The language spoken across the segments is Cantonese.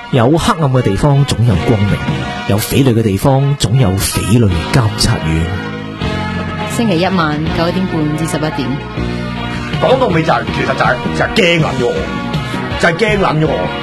有黑暗嘅地方總有光明，有匪類嘅地方總有匪類監察院。 星期一晚9點半至11點。 講到尾就係、其實就係驚撚咗我，就係驚撚咗我。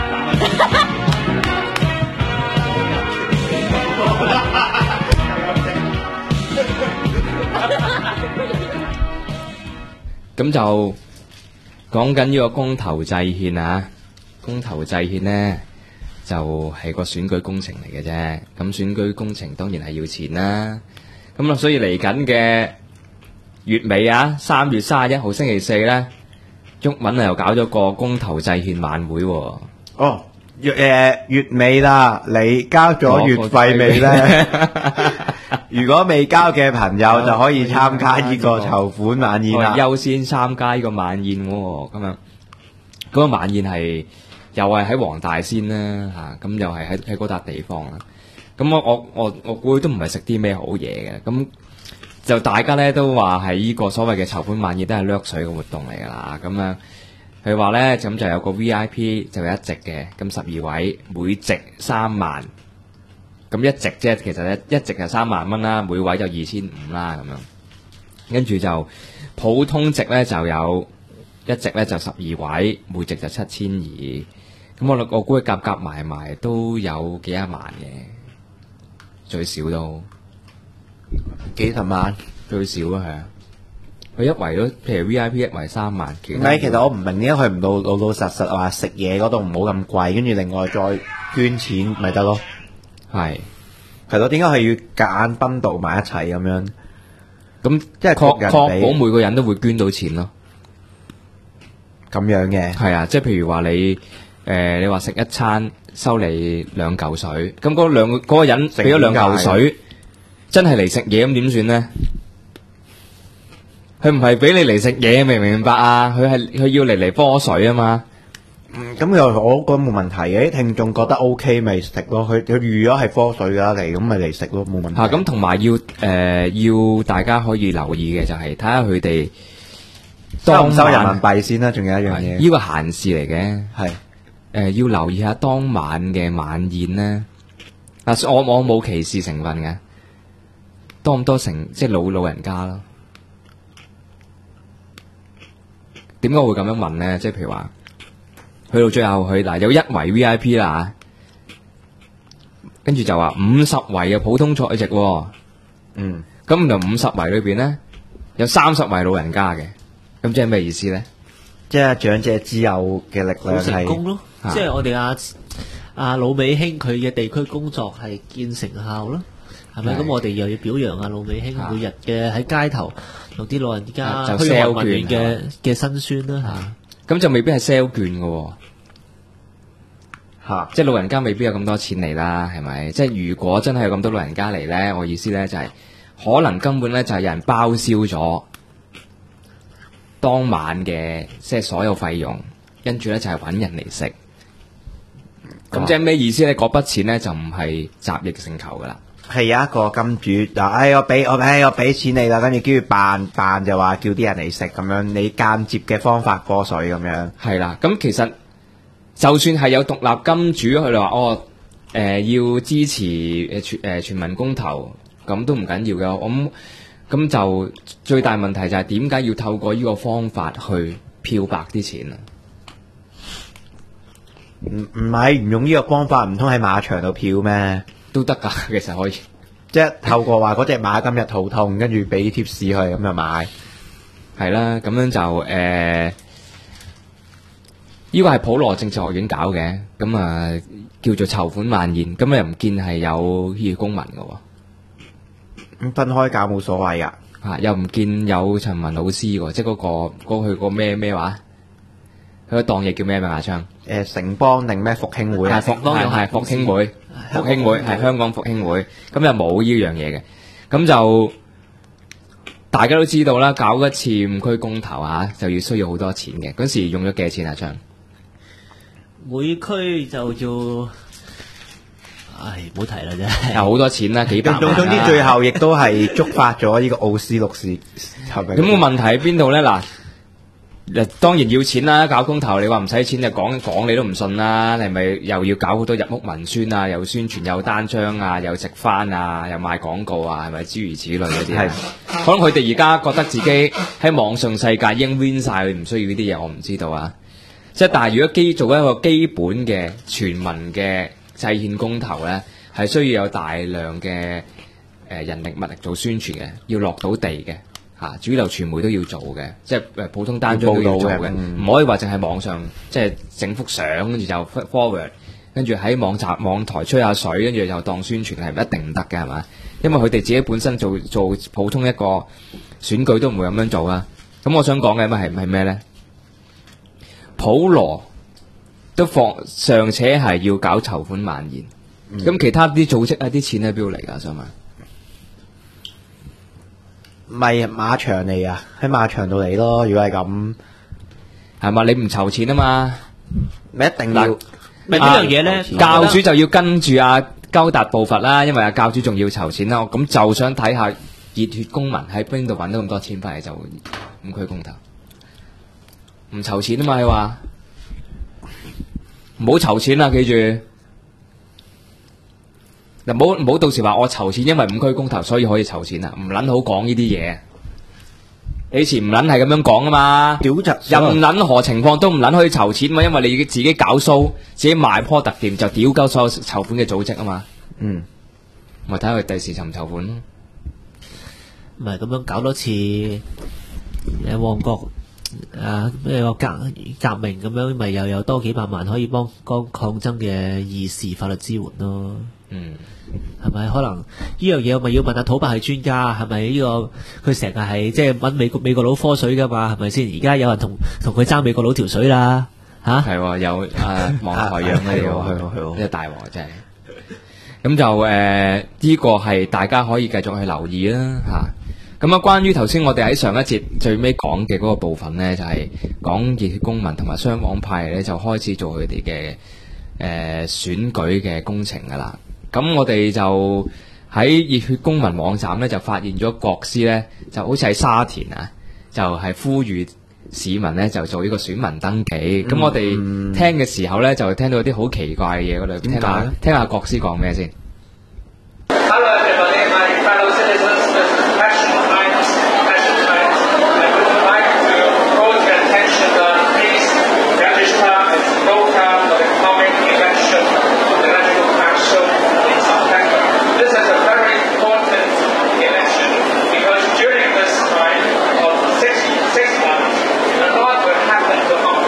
咁就講緊呢個公投制憲啊，公投制憲呢，就係個選舉工程嚟嘅啫。咁選舉工程當然係要錢啦。咁啊，所以嚟緊嘅月尾啊，3月31號星期四呢，毓民又搞咗個公投制憲晚會喎。 哦，月尾啦，你交咗月費未呢？如果未交嘅朋友就可以參加呢個籌款晚宴啦。 優先參加呢個晚宴喎，咁樣嗰個晚宴係又係喺黃大仙啦嚇，咁又係喺嗰笪地方啦。咁我估都唔係食啲咩好嘢嘅，咁就大家咧都話係呢個所謂嘅籌款晚宴都係掠水嘅活動嚟㗎啦。咁樣佢話咧咁就有個 VIP 就有一席嘅，咁12位每席3萬。咁一席啫，其實咧一席係3萬蚊啦，每位就2500啦咁樣。跟住就普通席咧就有一席咧就12位，每席就7200。咁我估佢夾埋都有幾廿萬嘅，最少都幾十萬， 最少啊係啊。佢一圍都譬如 VIP 一圍3萬。 唔係，其實我唔明點解佢唔老實話食嘢嗰度唔好咁貴，跟住另外再捐錢咪得咯。係咯，點解係要夾硬崩到埋一齊咁樣？ 咁即係確保每個人都會捐到錢咯。 咁樣嘅係啊，即係譬如話你話食一餐收你2嚿水，咁嗰個人俾咗2嚿水，真係嚟食嘢咁點算呢？佢唔係俾你嚟食嘢，明唔明白啊？佢要嚟科水啊嘛。 咁又我覺得冇問題嘅，啲聽眾覺得 OK 咪食咯，佢預咗係科水㗎嚟，咁咪嚟食咯，冇問題。 咁同埋要大家可以留意嘅就係睇下佢哋收唔收人民幣先啦，仲有一樣嘢， 呢個閒事嚟嘅， 係要留意下當晚嘅晚宴咧。我冇歧視成分嘅，多唔多即係老人家咯？點解會咁樣問咧？即係譬如話。去到最後嗱有1圍 VIP 啦，跟住就話50圍嘅普通菜席，咁就50圍裏邊咧有30圍老人家嘅，咁即係咩意思咧？ 即係長者之友嘅力量係成功咯，即係我哋阿魯美興佢嘅地區工作係見成效咯，係咪？咁我哋又要表揚阿魯美興每日嘅喺街頭同啲老人家就 sell 券嘅辛酸啦嚇，咁就未必係 sell 券嘅。即係老人家未必有咁多錢嚟啦，係咪？即係如果真係有咁多老人家嚟呢，我意思呢就係可能根本呢就係有人包銷咗當晚嘅即係所有費用，跟住呢就係揾人嚟食。咁即係咩意思呢？嗰筆錢呢就唔係集腋成裘噶啦。 係有一個金主我俾錢你啦，跟住跟住扮就話叫啲人嚟食咁樣，你間接嘅方法過水咁樣。係啦， 咁其實。就算係有獨立金主，佢哋話要支持全民公投，咁都唔緊要嘅。咁就最大問題就係點解要透過呢個方法去漂白啲錢啊？ 唔係唔用呢個方法，唔通喺馬場度漂咩？ 都得㗎，其實可以。 即係透過話嗰隻馬今日肚痛，跟住俾貼士佢，咁就買。 係啦，咁樣就呢個係普羅政治學院搞嘅，咁叫做籌款晚宴，咁又唔見係有熱血公民嘅喎。 咁分開搞冇所謂噶， 又唔見有陳文老師喎，即係嗰個咩話？佢個檔嘢叫咩名啊？昌城邦定咩復興會？ 係復興會，係香港復興會，咁又冇呢樣嘢嘅，咁就大家都知道啦，搞一次5區公投就要需要好多錢嘅，嗰時用咗幾多錢啊？昌？ 每區就要，唔好提啦啫。 有好多錢啦，幾百萬。 總之最後亦都係觸發咗呢個奧斯陸事，係咪？ 咁個問題喺邊度咧？嗱， 當然要錢啦，搞公投你話唔使錢就講你都唔信啦，你係咪又要搞好多入屋文宣啊，又宣傳又單張啊，又食翻啊，又賣廣告啊，係咪諸如此類嗰啲？係，可能佢哋而家覺得自己喺網上世界已經 win 晒，佢唔需要呢啲嘢，我唔知道啊。即係但係如果做一個基本嘅全民嘅制憲公投咧，係需要有大量嘅人力物力做宣傳嘅，要落到地嘅。主流傳媒都要做嘅，即係普通單張都要做嘅，唔可以話淨係網上即係整幅相跟住就 forward， 跟住喺網台吹下水，跟住就當宣傳係一定唔得嘅係嘛？因為佢哋自己本身做普通一個選舉都唔會咁樣做啦。咁我想講嘅係咩咧？普羅都尚且係要搞籌款萬言，咁其他啲組織啲錢喺邊度嚟㗎？想問？ 咪馬場嚟啊，喺馬場度嚟咯。如果係咁， 係嘛？你唔籌錢啊嘛， 咪一定要。 咪呢樣嘢咧， 教主就要跟住高達步伐啦，因為教主仲要籌錢啦。咁就想睇下熱血公民喺邊度揾到咁多錢翻嚟，就5區公投，唔籌錢啊嘛，你話唔好籌錢啦，記住。嗱，唔好到時話我籌錢，因為5區公投所以可以籌錢啊！唔撚好講呢啲嘢，以前唔撚係咁樣講啊嘛。任撚何情況都唔撚可以籌錢嘛，因為你自己搞 show， 自己賣波特店就屌鳩所有籌款嘅組織啊嘛。咪睇下佢第時籌唔籌款咯。 唔係咁樣搞多次旺角咩個革命咁樣，咪又有多幾百萬可以幫抗爭嘅義士法律支援咯。係咪可能呢樣嘢我咪要問下土伯係專家，係咪呢個佢成日係即係揾美國佬科水噶嘛？係咪先？而家有人同佢爭美國佬條水啦嚇。係喎，有網台養嘅喎，呢大鑊真係。咁就呢個係大家可以繼續去留意啦嚇。咁關於頭先我哋喺上一節最尾講嘅嗰個部分呢，就係講熱血公民同埋雙王派呢，就開始做佢哋嘅選舉嘅工程噶啦。咁我哋就喺熱血公民網站咧，就發現咗國師咧，就好似喺沙田就係呼籲市民咧就做呢個選民登記。咁我哋聽嘅時候咧，就聽到有啲好奇怪嘅嘢嗰度，聽下國師講咩先。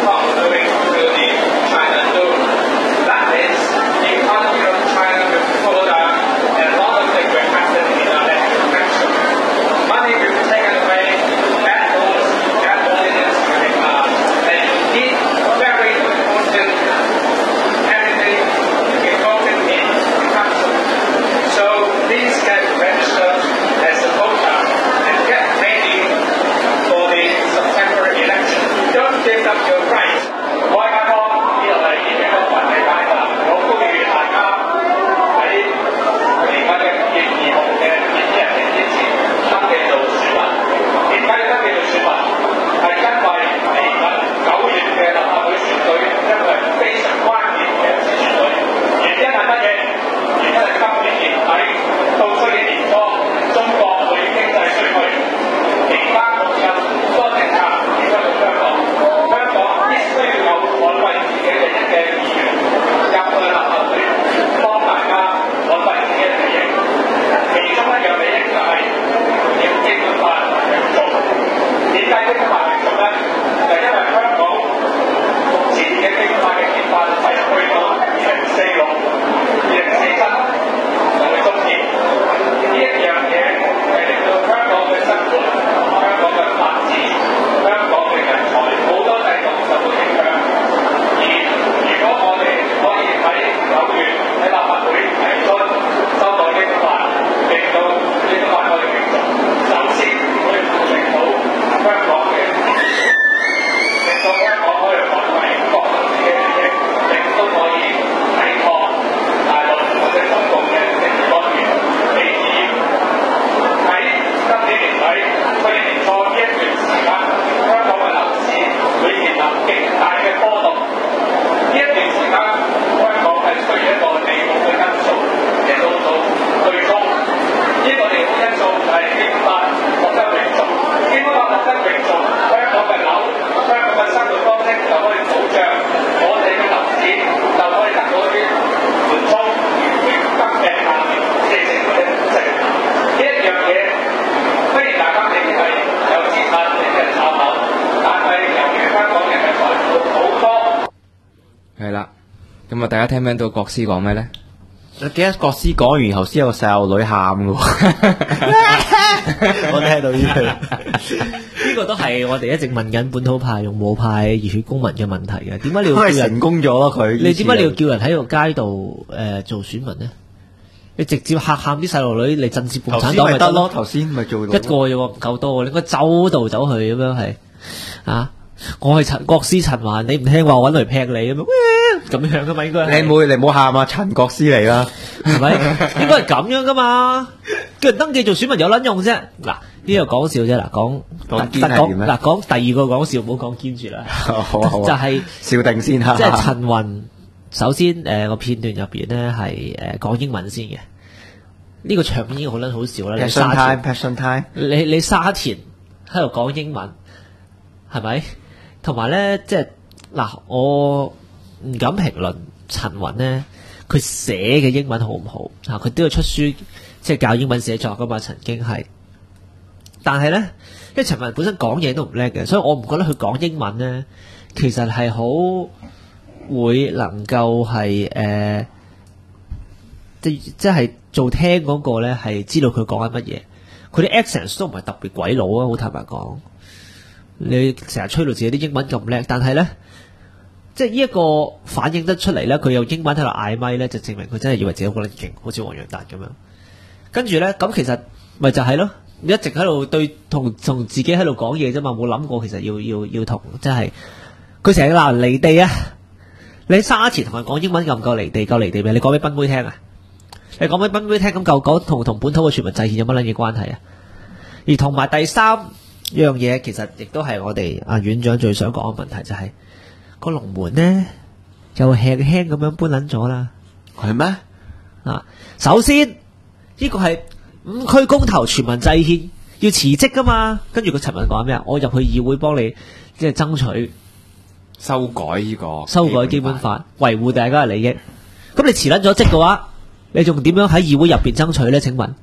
China 係啦。咁啊，大家聽唔聽到國師講咩咧？ 我記得國師講完，然後先有個細路女喊嘅喎，我聽到呢句。 呢個都係我哋一直問緊本土派、勇武派、熱血公民嘅問題嘅。點解你要因為叫人成功咗咯佢。 你點解你要叫人喺個街度做選民呢？你直接嚇喊啲細路女嚟震懾共頭先產黨咪得咯？ 咪得咯？頭先咪做一個啫喎，唔夠多喎，你應該周度走去咁樣係啊！我係國師陳環，你唔聽話，我揾嚟劈你咁樣噶嘛？應該係你唔好喊啊！陳國師嚟啦， 係咪？應該係咁樣噶嘛？叫人登記做選民有撚用啫？嗱，呢個講笑啫。嗱，講堅係點咧？ 嗱，講第二個講笑，唔好講堅住啦。 好啊好啊就係笑定先嚇。 即係陳雲。首先個片段入邊咧係講英文先嘅。呢個場面已經好撚好笑啦！你沙田 Passion time， 你沙田喺度講英文係咪？同埋咧，即係嗱，我唔敢評論陳雲咧，佢寫嘅英文好唔好啊？佢都要出書，即係教英文寫作噶嘛，曾經係。但係咧，因為陳雲本身講嘢都唔叻嘅，所以我唔覺得佢講英文咧，其實係好會能夠係即係做聽嗰個咧，係知道佢講緊乜嘢。佢啲 accent 都唔係特別鬼佬啊，好坦白講。你成日吹到自己啲英文咁叻，但係咧，即係呢一個反映得出嚟咧，佢用英文喺度嗌咪咧，就證明佢真係以為自己好撚勁，好似黃洋達咁樣。跟住咧，咁其實咪就係咯，你一直喺度同自己喺度講嘢啫嘛，冇諗過其實要同，即係佢成日鬧人離地啊！你喺沙田同人講英文夠唔夠離地？夠離地咩？你講俾賓妹聽啊！你講俾賓妹聽咁夠講同本土嘅全民制憲有乜撚嘢關係啊？而同埋第三樣嘢，其實亦都係我哋阿院長最想講嘅問題，就係個龍門呢，又輕輕咁樣搬撚咗啦。 係咩？ 啊，首先呢個係5區公投全民制憲要辭職噶嘛，跟住個陳文講咩啊？我入去議會幫你即係爭取修改基本法， 維護大家嘅利益。咁你辭撚咗職嘅話，你仲點樣喺議會入邊爭取呢？請問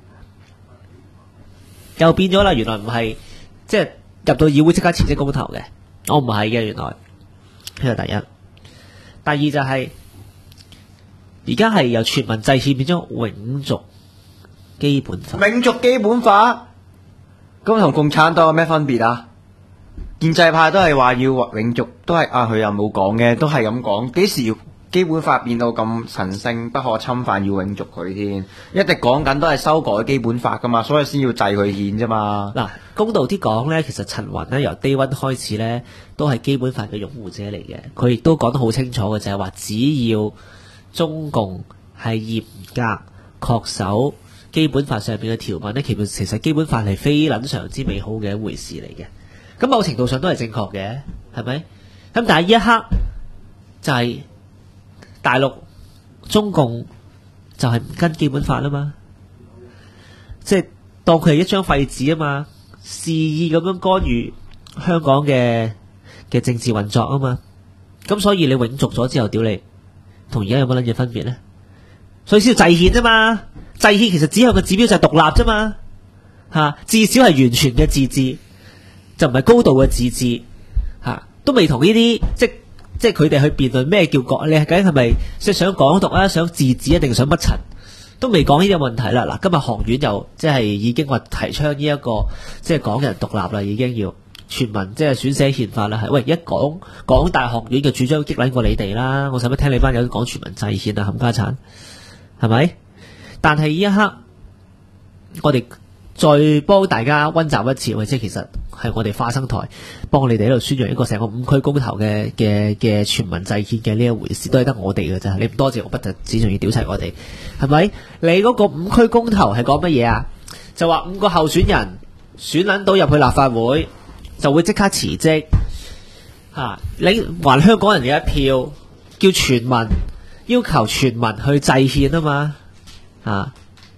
又變咗啦，原來唔係即係入到議會即刻辭職公投嘅，我唔係嘅，原來呢個第一。第二就係而家係由全民制憲變咗永續基本法。 永續基本法，咁同共產黨有咩分別啊？建制派都係話要永續，都係佢又冇講嘅，都係咁講。幾時基本法變到咁神聖不可侵犯，要永續佢添？一直講緊都係修改基本法噶嘛，所以先要制佢憲啫嘛。 嗱，公道啲講呢，其實陳雲呢由 Day One 開始呢，都係基本法嘅擁護者嚟嘅。佢亦都講得好清楚嘅，就係話只要中共係嚴格恪守基本法上邊嘅條文呢，其實基本法係非常之美好嘅一回事嚟嘅。咁某程度上都係正確嘅，係咪？咁但係呢一刻就係大陸中共就係唔跟基本法啊嘛，即係當佢係一張廢紙啊嘛，肆意咁樣干預香港嘅政治運作啊嘛。咁所以你永續咗之後，屌你，同而家有乜撚嘢分別呢？所以先要制憲啫嘛，制憲其實指向嘅指標就係獨立啫嘛，至少係完全嘅自治。就唔係高度嘅自治，都未同呢啲即係佢哋去辯論咩叫國，你究竟係咪即係想港獨啊，想自治一定想乜柒，都未講呢啲問題啦。嗱，今日學院又即係已經話提倡呢一個即係港人獨立啦，已經要全民即係選寫憲法啦。係喂，一講港大學院嘅主張激撚過你哋啦，我使乜聽你班友講全民制憲啊，冚家鏟係咪？但係呢一刻我哋再幫大家溫習一次，即係其實係我哋花生台幫你哋喺度宣揚一個成個5區公投嘅全民制憲嘅呢一回事，都係得我哋嘅咋，你唔多謝我不特止，仲要屌齊我哋，係咪？你嗰個5區公投係講乜嘢啊？就話5個候選人選撚到入去立法會，就會即刻辭職，你還香港人嘅一票，叫全民要求全民去制憲啊嘛，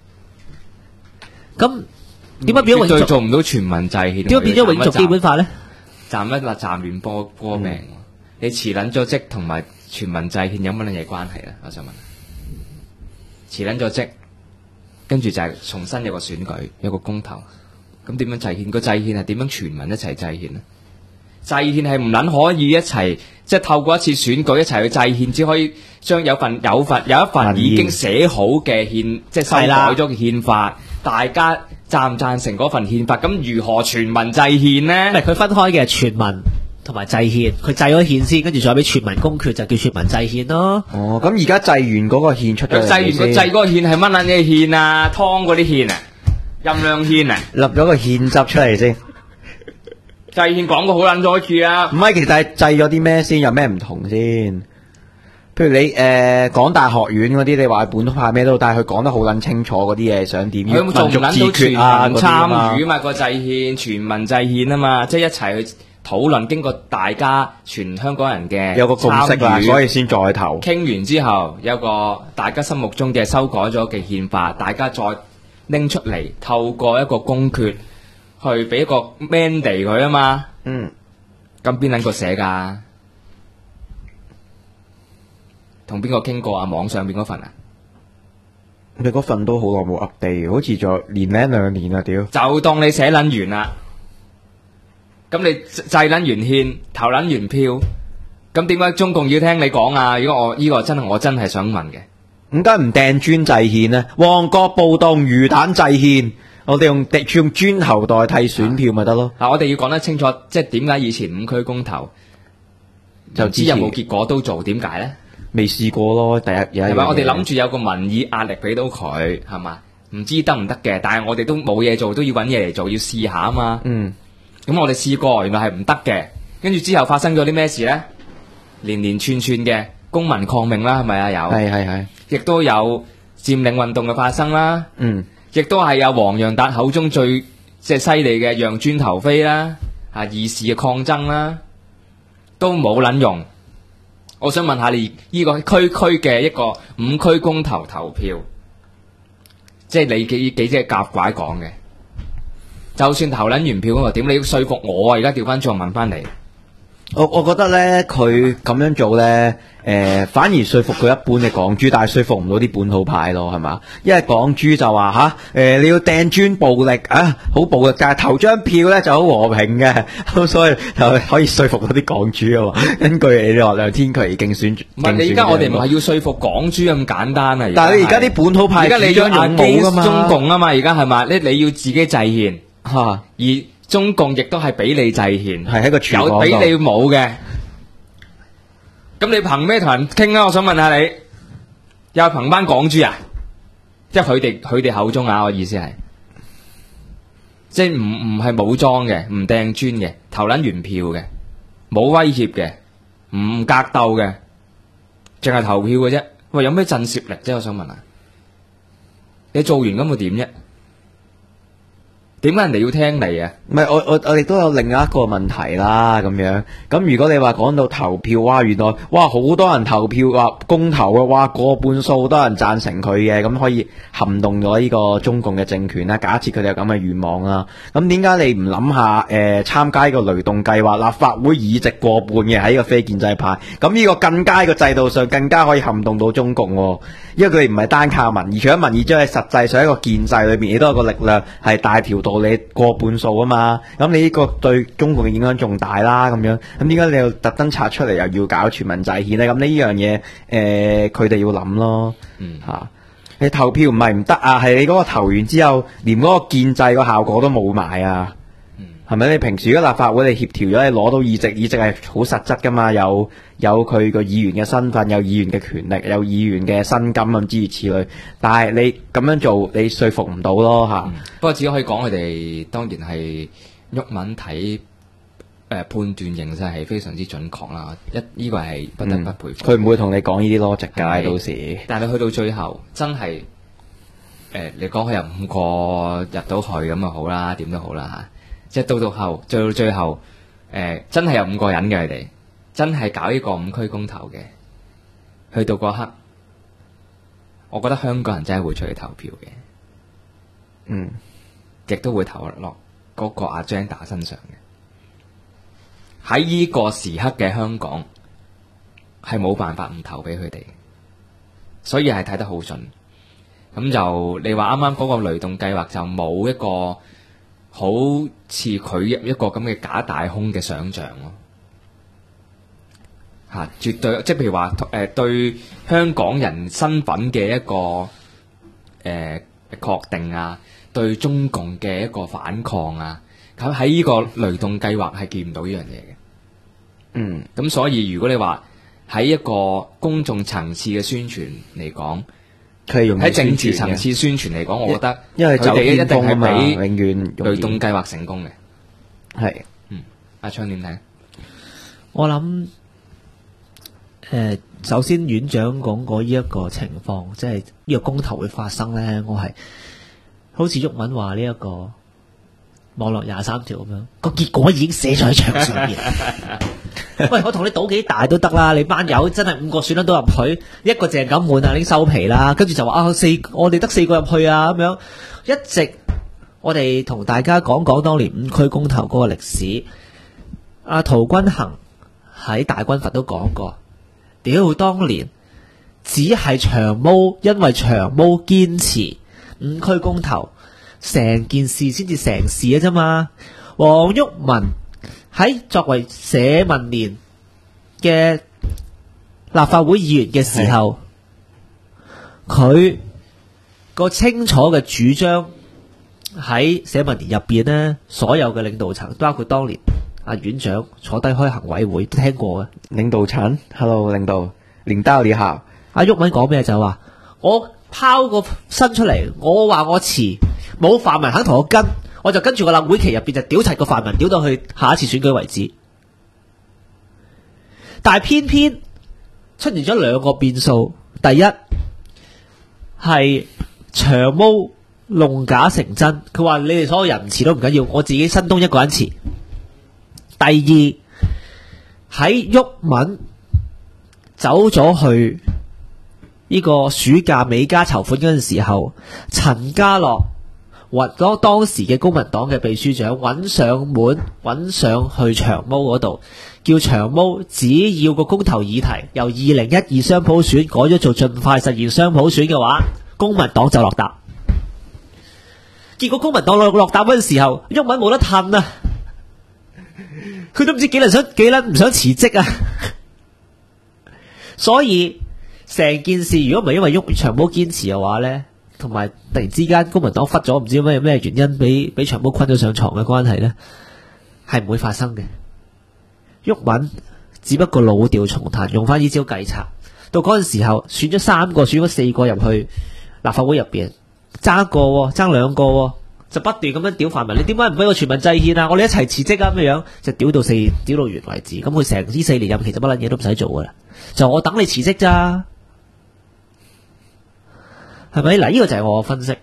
咁。點解變咗永續做唔到全民制憲？ 點解變咗永續基本法咧？ 站亂波命，你辭撚咗職同埋全民制憲有乜嘢關係咧？我想問，辭撚咗職，跟住就係重新有個選舉，有個公投，咁點樣制憲？個制憲係點樣全民一齊制憲咧？ 制憲係唔撚可以一齊，即係透過一次選舉一齊去制憲，只可以將有一份已經寫好嘅憲，即係修改咗嘅憲法，大家贊唔贊成嗰份憲法？咁如何全民制憲呢？ 唔係佢分開嘅全民同埋制憲，佢制咗憲先，跟住再俾全民公決，就叫全民制憲咯。 哦，咁而家制完嗰個憲出咗嚟制完個制嗰個憲係乜撚嘢憲啊？湯嗰啲憲啊，任量憲啊， 立咗個憲汁出嚟先。 制憲講過好撚多次啊。 唔係，其實係制咗啲咩先？有咩唔同先？譬如你港大學院嗰啲，你話本土派咩都，但係佢講得好撚清楚嗰啲嘢想點，要民族自決啊嗰啲啊嘛。 參與嘛個制憲，全民制憲啊嘛，即係一齊去討論，經過大家全香港人嘅有個共識啦，所以先再投。 傾完之後，有個大家心目中嘅修改咗嘅憲法，大家再拎出嚟，透過一個公決去俾一個 mandate 佢啊嘛。 嗯， 咁邊撚個寫㗎？同邊個傾過啊？網上邊嗰份啊？ 你嗰份都好耐冇 update，好似仲年零兩年啦，屌！ 就當你寫撚完啦，咁你制撚完憲，投撚完票，咁點解中共要聽你講啊？如果我呢個我真係想問嘅， 點解唔掟磚制憲呢？旺角暴動魚蛋制憲，我哋用磚頭代替選票咪得咯？ 嗱，我哋要講得清楚，即係點解以前5區公投就知有冇結果都做？點解呢？ 未試過咯，第一嘢係咪？我哋諗住有個民意壓力俾到佢，係嘛？唔知得唔得嘅，但係我哋都冇嘢做，都要揾嘢嚟做，要試下啊嘛。 嗯。 咁我哋試過，原來係唔得嘅。跟住之後發生咗啲咩事呢？連串嘅公民抗命啦，係咪啊？有。係。亦都有佔領運動嘅發生啦。嗯。亦都係有黃洋達口中最即係犀利嘅讓磚頭飛啦，義士嘅抗爭啦，都冇撚用。我想問下你呢個區嘅一個5區公投投票，即係你幾隻夾拐講嘅，就算投撚完票嗰個點，你要說服我啊！而家調翻轉問翻你， 我覺得咧，佢咁樣做咧，反而說服佢一般嘅港豬，但係說服唔到啲本土派咯，係嘛？因為港豬就話你要掟磚暴力啊，好暴力，但係投張票咧就好和平嘅，咁所以就可以說服到啲港豬啊嘛。根據你話梁天琦競選， 唔係你而家我哋唔係要說服港豬咁簡單啊！ 但係你而家啲本土派而家你將勇武噶嘛， 中共啊嘛，而家係嘛？你要自己制憲嚇，而中共亦都係俾你制憲， 係喺個廚房有俾你冇嘅。咁你憑咩同人傾啊？我想問下你，又係憑班港豬啊？即係佢哋口中啊，我意思係，即係唔係武裝嘅，唔掟磚嘅，投撚完票嘅，冇威脅嘅，唔格鬥嘅，淨係投票嘅啫。喂，有咩震懾力啫？我想問下，你做完咁會點啫？點解人哋要聽你啊？ 唔係我哋都有另一個問題啦，咁樣。咁如果你話講到投票，哇，原來哇好多人投票話公投嘅，哇過半數好多人贊成佢嘅，咁可以撼動咗呢個中共嘅政權啦。假設佢哋有咁嘅願望啦，咁點解你唔諗下參加呢個雷動計劃，立法會議席過半嘅喺呢個非建制派，咁呢個更加個制度上更加可以撼動到中共喎，因為佢哋唔係單靠民意，除咗民意之外，實際上一個建制裏面亦都有個力量係大條道理過半數啊嘛，咁你呢個對中共嘅影響仲大啦，咁樣，咁點解你又特登拆出嚟又要搞全民制憲呢？咁呢樣嘢佢哋要諗咯，你投票唔係唔得啊，係你嗰個投完之後，連嗰個建制個效果都冇埋啊，係咪？你平時如果立法會你協調咗，你攞到議席係好實質噶嘛，有佢個議員嘅身份，有議員嘅權力，有議員嘅薪金咁諸如此類，但係你咁樣做，你說服唔到咯嚇。 不過只可以講佢哋當然係鬱文睇判斷形勢係非常之準確啦。呢個係不得不佩服。 佢唔會同你講呢啲邏輯㗎，到時。 但係去到最後真係你講佢有5個入到去咁啊好啦，點都好啦嚇。即係到最後真係有5個人嘅佢哋，真係搞呢個5區公投嘅，去到嗰刻，我覺得香港人真係會出去投票嘅，亦都會投落嗰個阿 Agenda 身上嘅。喺呢個時刻嘅香港係冇辦法唔投俾佢哋，所以係睇得好準。咁就你話啱啱嗰個雷動計劃就冇一個好似佢一個咁嘅假大空嘅想像咯。絕對即係譬如話對香港人身份嘅一個確定啊，對中共嘅一個反抗啊，咁喺呢個雷動計劃係見唔到呢樣嘢嘅。咁所以如果你話喺一個公眾層次嘅宣傳嚟講，喺政治層次宣傳嚟講，我覺得因為佢哋一定係比永遠雷動計劃成功嘅。 係， 阿昌點睇？ 我諗首先院長講過呢一個情況，即係呢個公投會發生咧，我係好似毓民話呢一個網絡23條咁樣，個結果已經寫咗喺牆上面。喂，我同你賭幾大都得啦，你班友真係5個選得到入去，一個鄭錦滿啊，已經收皮啦，跟住就話我哋得4個入去啊，咁樣一直我哋同大家講當年5區公投嗰個歷史。阿陶君行喺大軍閥都講過。屌，當年只係長毛，因為長毛堅持5區公投，成件事先至成事嘅啫嘛。黃毓民喺作為社民連嘅立法會議員嘅時候，佢個清楚嘅主張喺社民連入邊呢，所有嘅領導層，包括當年阿院長坐低開行委會都聽過嘅。 領導層 ，Hello 領導，領導你好。 阿毓民講咩就話，我拋個身出嚟，我話我辭，冇泛民肯同我跟，我就跟住個立會期入邊就屌齊個泛民，屌到去下一次選舉為止。但係偏偏出現咗2個變數，第一係長毛弄假成真，佢話你哋所有人唔辭都唔緊要，我自己新東一個人辭。第二喺毓民走咗去呢個暑假美加籌款嗰陣時候，陳家樂揾當時嘅公民黨嘅秘書長揾上門，揾上去長毛嗰度，叫長毛只要個公投議題由2012雙普選改咗做盡快實現雙普選嘅話，公民黨就落答。結果公民黨落答嗰陣時候，毓民冇得褪啊！佢都唔知幾撚唔想辭職啊！所以成件事如果唔係因為長毛堅持嘅話呢，同埋突然之間公民黨忽咗唔知咩原因俾長毛困咗上床嘅關係呢，係唔會發生嘅。毓民只不過老調重彈，用翻呢招計策，到嗰陣時候選咗3個，選咗4個入去立法會入邊，爭一個爭2個。就不斷咁樣屌泛民，你點解唔俾我全民制憲啊？我哋一齊辭職啊！咁樣就屌到完為止。咁佢成呢4年任期就乜撚嘢都唔使做噶啦，就我等你辭職咋，係咪？嗱，呢個就係我嘅分析，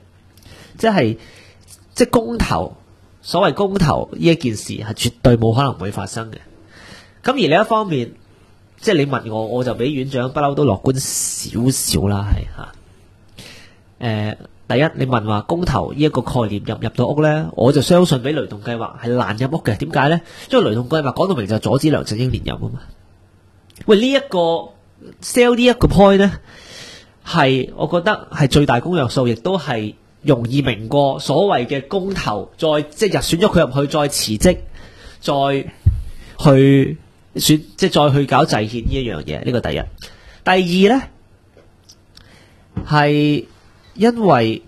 即係公投，所謂公投呢一件事係絕對冇可能會發生嘅。咁而另一方面，即係你問我，我就比院長不嬲都樂觀少少啦，係嚇。第一，你問話公投呢一個概念入唔入到屋呢？我就相信比雷動計劃係難入屋嘅。點解呢？因為雷動計劃講到明就阻止梁振英連任啊嘛。喂，呢一個 sell 呢一個 point 呢，係我覺得係最大公約數，亦都係容易明過所謂嘅公投，即係選咗佢入去，再辭職，再去選，即係再去搞制憲呢一樣嘢。呢個第一。第二呢，係因為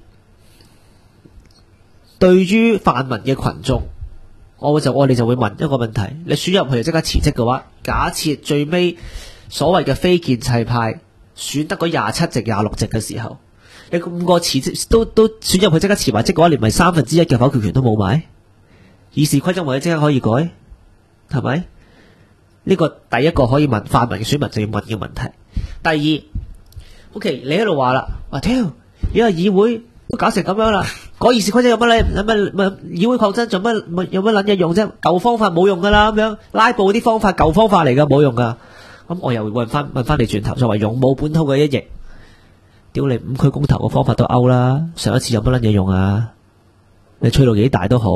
對於泛民嘅群眾，我哋就會問一個問題：你選入去就即刻辭職嘅話，假設最尾所謂嘅非建制派選得嗰27席、26席嘅時候，你5個辭職都選入去即刻辭埋職嘅話，連咪1/3嘅否決權都冇埋？議事規則咪即刻可以改，係咪？呢個第一個可以問泛民嘅選民就要問嘅問題。第二，OK， 你喺度話啦，話屌，而家議會都搞成咁樣啦，改議事規則有乜議會抗爭做乜有乜撚嘢用啫？舊方法冇用噶啦，咁樣拉布啲方法舊方法嚟噶，冇用噶。咁我又問翻你轉頭，作為勇武本土嘅一役，屌你5區公投嘅方法都 out 啦，上一次有乜撚嘢用啊？你吹到幾大都好，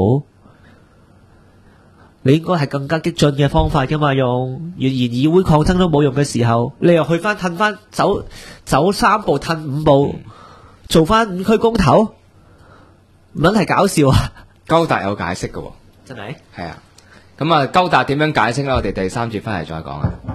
你應該係更加激進嘅方法噶嘛，用而議會抗爭都冇用嘅時候，你又去翻褪翻走3步褪5步，做翻5區公投，唔撚係搞笑啊！ 高達有解釋嘅喎， 真係。 係啊。咁啊，高達點樣解釋咧？我哋第3節翻嚟再講啊。